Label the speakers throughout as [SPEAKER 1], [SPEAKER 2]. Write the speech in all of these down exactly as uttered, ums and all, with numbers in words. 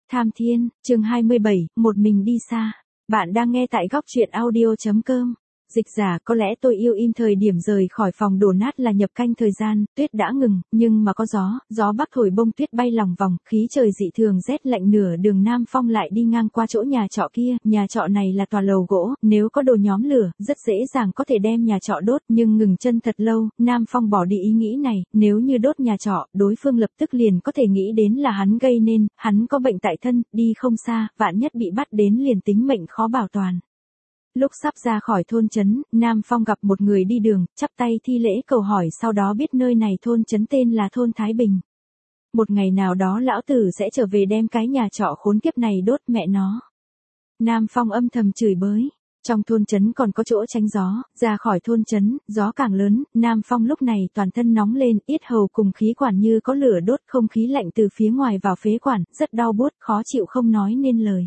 [SPEAKER 1] Tham Thiên, chương hai mươi bảy, một mình đi xa. Bạn đang nghe tại góc truyện audio.com. Dịch giả, có lẽ tôi yêu im thời điểm rời khỏi phòng đổ nát là nhập canh thời gian, tuyết đã ngừng, nhưng mà có gió, gió bắc thổi bông tuyết bay lòng vòng, khí trời dị thường rét lạnh. Nửa đường Nam Phong lại đi ngang qua chỗ nhà trọ kia, nhà trọ này là tòa lầu gỗ, nếu có đồ nhóm lửa, rất dễ dàng có thể đem nhà trọ đốt, nhưng ngừng chân thật lâu, Nam Phong bỏ đi ý nghĩ này, nếu như đốt nhà trọ, đối phương lập tức liền có thể nghĩ đến là hắn gây nên, hắn có bệnh tại thân, đi không xa, vạn nhất bị bắt đến liền tính mệnh khó bảo toàn. Lúc sắp ra khỏi thôn trấn, Nam Phong gặp một người đi đường, chắp tay thi lễ cầu hỏi, sau đó biết nơi này thôn trấn tên là thôn Thái Bình. Một ngày nào đó lão tử sẽ trở về đem cái nhà trọ khốn kiếp này đốt mẹ nó. Nam Phong âm thầm chửi bới. Trong thôn trấn còn có chỗ tránh gió, ra khỏi thôn trấn, gió càng lớn, Nam Phong lúc này toàn thân nóng lên, yết hầu cùng khí quản như có lửa đốt, không khí lạnh từ phía ngoài vào phế quản, rất đau buốt, khó chịu không nói nên lời.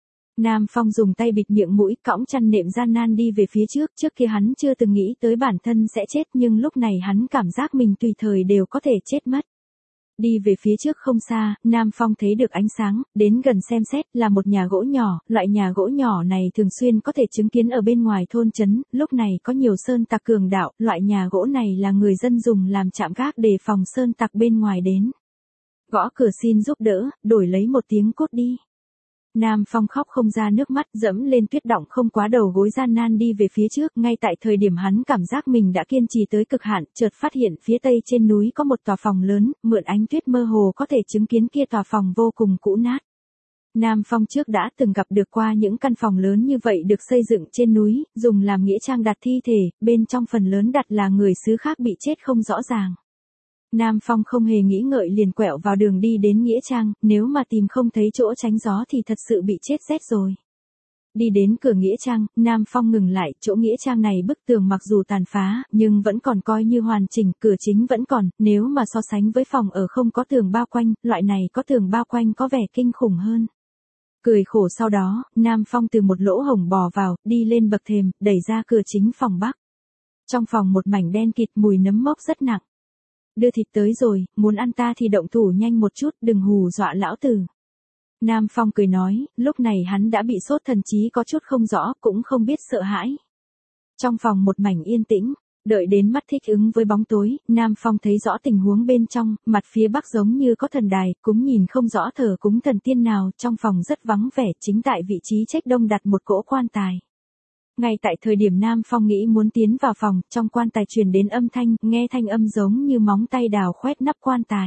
[SPEAKER 1] Nam Phong dùng tay bịt miệng mũi, cõng chăn nệm gian nan đi về phía trước, trước kia hắn chưa từng nghĩ tới bản thân sẽ chết, nhưng lúc này hắn cảm giác mình tùy thời đều có thể chết mất. Đi về phía trước không xa, Nam Phong thấy được ánh sáng, đến gần xem xét, là một nhà gỗ nhỏ, loại nhà gỗ nhỏ này thường xuyên có thể chứng kiến ở bên ngoài thôn trấn, lúc này có nhiều sơn tặc cường đạo, loại nhà gỗ này là người dân dùng làm trạm gác để phòng sơn tặc bên ngoài đến. Gõ cửa xin giúp đỡ, đổi lấy một tiếng cốt đi. Nam Phong khóc không ra nước mắt, dẫm lên tuyết đọng không quá đầu gối gian nan đi về phía trước, ngay tại thời điểm hắn cảm giác mình đã kiên trì tới cực hạn, chợt phát hiện phía tây trên núi có một tòa phòng lớn, mượn ánh tuyết mơ hồ có thể chứng kiến kia tòa phòng vô cùng cũ nát. Nam Phong trước đã từng gặp được qua những căn phòng lớn như vậy được xây dựng trên núi, dùng làm nghĩa trang đặt thi thể, bên trong phần lớn đặt là người xứ khác bị chết không rõ ràng. Nam Phong không hề nghĩ ngợi liền quẹo vào đường đi đến nghĩa trang, nếu mà tìm không thấy chỗ tránh gió thì thật sự bị chết rét rồi. Đi đến cửa nghĩa trang, Nam Phong ngừng lại, chỗ nghĩa trang này bức tường mặc dù tàn phá, nhưng vẫn còn coi như hoàn chỉnh, cửa chính vẫn còn, nếu mà so sánh với phòng ở không có tường bao quanh, loại này có tường bao quanh có vẻ kinh khủng hơn. Cười khổ sau đó, Nam Phong từ một lỗ hổng bò vào, đi lên bậc thềm, đẩy ra cửa chính phòng bắc. Trong phòng một mảnh đen kịt, mùi nấm mốc rất nặng. Đưa thịt tới rồi, muốn ăn ta thì động thủ nhanh một chút, đừng hù dọa lão tử. Nam Phong cười nói, lúc này hắn đã bị sốt thần trí có chút không rõ, cũng không biết sợ hãi. Trong phòng một mảnh yên tĩnh, đợi đến mắt thích ứng với bóng tối, Nam Phong thấy rõ tình huống bên trong, mặt phía bắc giống như có thần đài, cúng nhìn không rõ thờ cúng thần tiên nào, trong phòng rất vắng vẻ, chính tại vị trí trách đông đặt một cỗ quan tài. Ngay tại thời điểm Nam Phong nghĩ muốn tiến vào phòng, trong quan tài truyền đến âm thanh, nghe thanh âm giống như móng tay đào khoét nắp quan tài.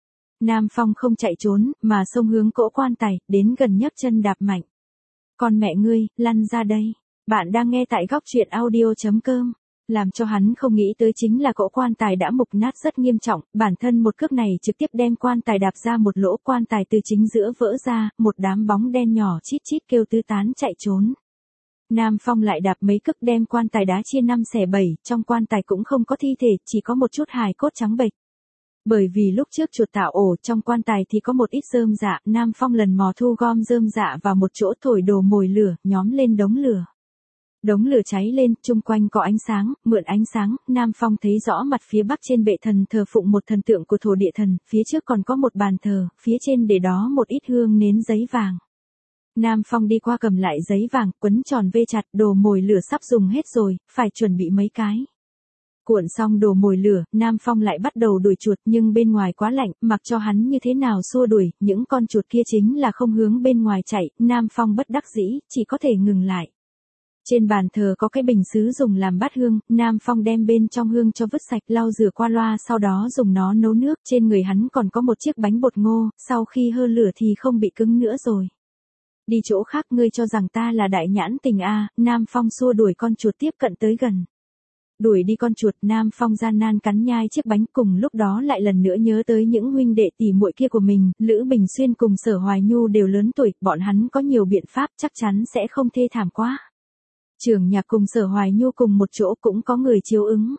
[SPEAKER 1] Nam Phong không chạy trốn, mà xông hướng cỗ quan tài, đến gần nhấc chân đạp mạnh. Con mẹ ngươi, lăn ra đây. Bạn đang nghe tại góc truyện audio.com. Làm cho hắn không nghĩ tới chính là cỗ quan tài đã mục nát rất nghiêm trọng, bản thân một cước này trực tiếp đem quan tài đạp ra một lỗ, quan tài từ chính giữa vỡ ra, một đám bóng đen nhỏ chít chít kêu tứ tán chạy trốn. Nam Phong lại đạp mấy cước đem quan tài đá chia năm xẻ bảy, trong quan tài cũng không có thi thể, chỉ có một chút hài cốt trắng bệch. Bởi vì lúc trước chuột tạo ổ, trong quan tài thì có một ít rơm rạ, Nam Phong lần mò thu gom rơm rạ vào một chỗ, thổi đồ mồi lửa, nhóm lên đống lửa. Đống lửa cháy lên, chung quanh có ánh sáng, mượn ánh sáng, Nam Phong thấy rõ mặt phía bắc trên bệ thần thờ phụng một thần tượng của thổ địa thần, phía trước còn có một bàn thờ, phía trên để đó một ít hương nến giấy vàng. Nam Phong đi qua cầm lại giấy vàng, quấn tròn vê chặt, đồ mồi lửa sắp dùng hết rồi, phải chuẩn bị mấy cái. Cuộn xong đồ mồi lửa, Nam Phong lại bắt đầu đuổi chuột, nhưng bên ngoài quá lạnh, mặc cho hắn như thế nào xua đuổi, những con chuột kia chính là không hướng bên ngoài chạy, Nam Phong bất đắc dĩ, chỉ có thể ngừng lại. Trên bàn thờ có cái bình sứ dùng làm bát hương, Nam Phong đem bên trong hương cho vứt sạch, lau rửa qua loa, sau đó dùng nó nấu nước, trên người hắn còn có một chiếc bánh bột ngô, sau khi hơ lửa thì không bị cứng nữa rồi. Đi chỗ khác, ngươi cho rằng ta là đại nhãn tình a? À, Nam Phong xua đuổi con chuột tiếp cận tới gần. Đuổi đi con chuột, Nam Phong gian nan cắn nhai chiếc bánh, cùng lúc đó lại lần nữa nhớ tới những huynh đệ tỷ muội kia của mình, Lữ Bình Xuyên cùng Sở Hoài Nhu đều lớn tuổi, bọn hắn có nhiều biện pháp, chắc chắn sẽ không thê thảm quá. Trưởng Nhạc cùng Sở Hoài Nhu cùng một chỗ cũng có người chiếu ứng.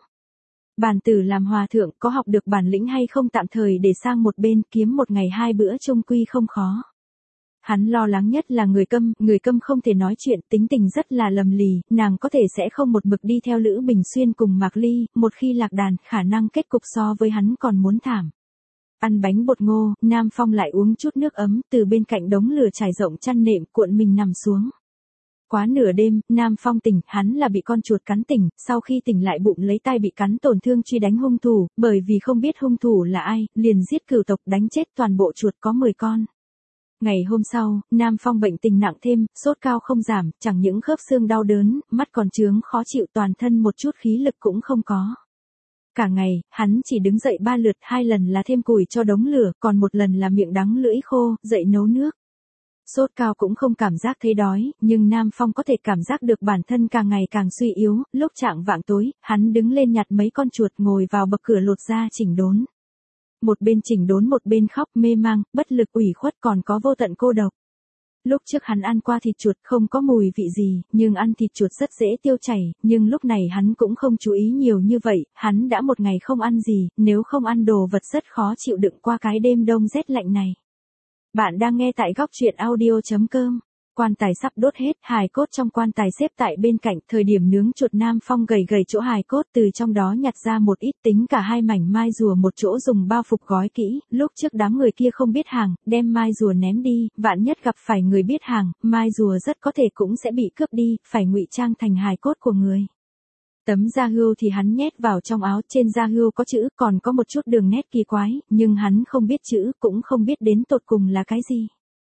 [SPEAKER 1] Bản tử làm hòa thượng, có học được bản lĩnh hay không tạm thời để sang một bên, kiếm một ngày hai bữa chung quy không khó. Hắn lo lắng nhất là người câm, người câm không thể nói chuyện, tính tình rất là lầm lì, nàng có thể sẽ không một mực đi theo Lữ Bình Xuyên cùng Mạc Ly, một khi lạc đàn, khả năng kết cục so với hắn còn muốn thảm. Ăn bánh bột ngô, Nam Phong lại uống chút nước ấm, từ bên cạnh đống lửa trải rộng chăn nệm cuộn mình nằm xuống. Quá nửa đêm, Nam Phong tỉnh, hắn là bị con chuột cắn tỉnh, sau khi tỉnh lại bụng lấy tay bị cắn tổn thương truy đánh hung thủ, bởi vì không biết hung thủ là ai, liền giết cửu tộc đánh chết toàn bộ chuột có mười con. Ngày hôm sau, Nam Phong bệnh tình nặng thêm, sốt cao không giảm, chẳng những khớp xương đau đớn, mắt còn trướng khó chịu, toàn thân một chút khí lực cũng không có. Cả ngày, hắn chỉ đứng dậy ba lượt, hai lần là thêm củi cho đống lửa, còn một lần là miệng đắng lưỡi khô, dậy nấu nước. Sốt cao cũng không cảm giác thấy đói, nhưng Nam Phong có thể cảm giác được bản thân càng ngày càng suy yếu, lúc chạng vạng tối, hắn đứng lên nhặt mấy con chuột ngồi vào bậc cửa lột ra chỉnh đốn. Một bên chỉnh đốn một bên khóc mê mang, bất lực ủy khuất còn có vô tận cô độc. Lúc trước hắn ăn qua thịt chuột không có mùi vị gì, nhưng ăn thịt chuột rất dễ tiêu chảy, nhưng lúc này hắn cũng không chú ý nhiều như vậy, hắn đã một ngày không ăn gì, nếu không ăn đồ vật rất khó chịu đựng qua cái đêm đông rét lạnh này. Bạn đang nghe tại góc truyện audio chấm com. Quan tài sắp đốt hết, hài cốt trong quan tài xếp tại bên cạnh, thời điểm nướng chuột Nam Phong gầy gầy chỗ hài cốt từ trong đó nhặt ra một ít, tính cả hai mảnh mai rùa một chỗ dùng bao phục gói kỹ, lúc trước đám người kia không biết hàng, đem mai rùa ném đi, vạn nhất gặp phải người biết hàng, mai rùa rất có thể cũng sẽ bị cướp đi, phải ngụy trang thành hài cốt của người. Tấm da hươu thì hắn nhét vào trong áo, trên da hươu có chữ, còn có một chút đường nét kỳ quái, nhưng hắn không biết chữ, cũng không biết đến tột cùng là cái gì.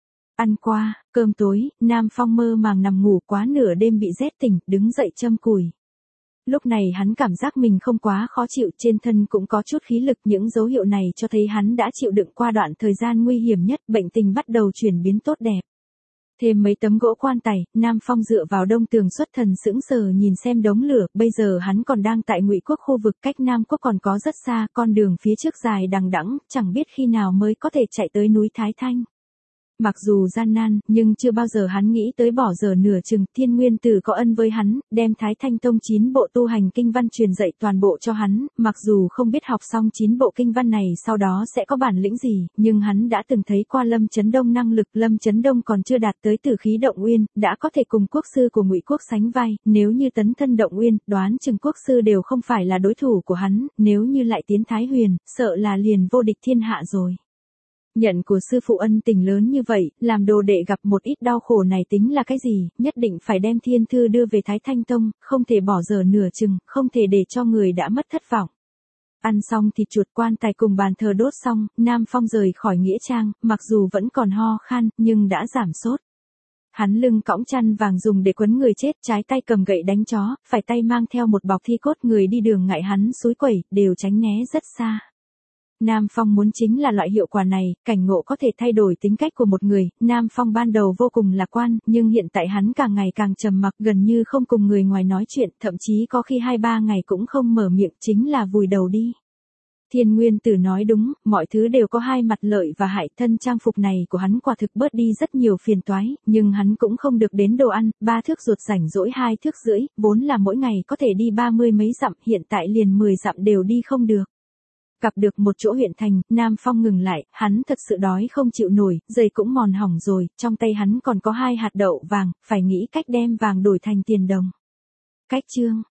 [SPEAKER 1] Ăn qua, cơm tối, Nam Phong mơ màng nằm ngủ, quá nửa đêm bị rét tỉnh, đứng dậy châm củi. Lúc này hắn cảm giác mình không quá khó chịu, trên thân cũng có chút khí lực, những dấu hiệu này cho thấy hắn đã chịu đựng qua đoạn thời gian nguy hiểm nhất, bệnh tình bắt đầu chuyển biến tốt đẹp. Thêm mấy tấm gỗ quan tài, Nam Phong dựa vào đông tường xuất thần sững sờ nhìn xem đống lửa, bây giờ hắn còn đang tại Ngụy Quốc, khu vực cách Nam Quốc còn có rất xa, con đường phía trước dài đằng đẵng, chẳng biết khi nào mới có thể chạy tới núi Thái Thanh. Mặc dù gian nan, nhưng chưa bao giờ hắn nghĩ tới bỏ giờ nửa chừng, Thiên Nguyên Tử có ân với hắn, đem Thái Thanh Tông chín bộ tu hành kinh văn truyền dạy toàn bộ cho hắn, mặc dù không biết học xong chín bộ kinh văn này sau đó sẽ có bản lĩnh gì, nhưng hắn đã từng thấy qua Lâm Chấn Đông năng lực, Lâm Chấn Đông còn chưa đạt tới Tử khí Động Uyên, đã có thể cùng quốc sư của Ngụy Quốc sánh vai, nếu như tấn thân Động Uyên, đoán chừng quốc sư đều không phải là đối thủ của hắn, nếu như lại tiến Thái Huyền, sợ là liền vô địch thiên hạ rồi. Nhận của sư phụ ân tình lớn như vậy, làm đồ đệ gặp một ít đau khổ này tính là cái gì, nhất định phải đem thiên thư đưa về Thái Thanh Tông, không thể bỏ giờ nửa chừng, không thể để cho người đã mất thất vọng. Ăn xong thịt chuột, quan tài cùng bàn thờ đốt xong, Nam Phong rời khỏi nghĩa trang, mặc dù vẫn còn ho khan, nhưng đã giảm sốt. Hắn lưng cõng chăn vàng dùng để quấn người chết, trái tay cầm gậy đánh chó, phải tay mang theo một bọc thi cốt, người đi đường ngại hắn xúi quẩy, đều tránh né rất xa. Nam Phong muốn chính là loại hiệu quả này, cảnh ngộ có thể thay đổi tính cách của một người, Nam Phong ban đầu vô cùng lạc quan, nhưng hiện tại hắn càng ngày càng trầm mặc, gần như không cùng người ngoài nói chuyện, thậm chí có khi hai ba ngày cũng không mở miệng, chính là vùi đầu đi. Thiên Nguyên Tử nói đúng, mọi thứ đều có hai mặt lợi và hại, thân trang phục này của hắn quả thực bớt đi rất nhiều phiền toái, nhưng hắn cũng không được đến đồ ăn, ba thước ruột rảnh rỗi hai thước rưỡi, vốn là mỗi ngày có thể đi ba mươi mấy dặm, hiện tại liền mười dặm đều đi không được. Gặp được một chỗ huyện thành, Nam Phong ngừng lại, hắn thật sự đói không chịu nổi, giày cũng mòn hỏng rồi, trong tay hắn còn có hai hạt đậu vàng, phải nghĩ cách đem vàng đổi thành tiền đồng. Cách chương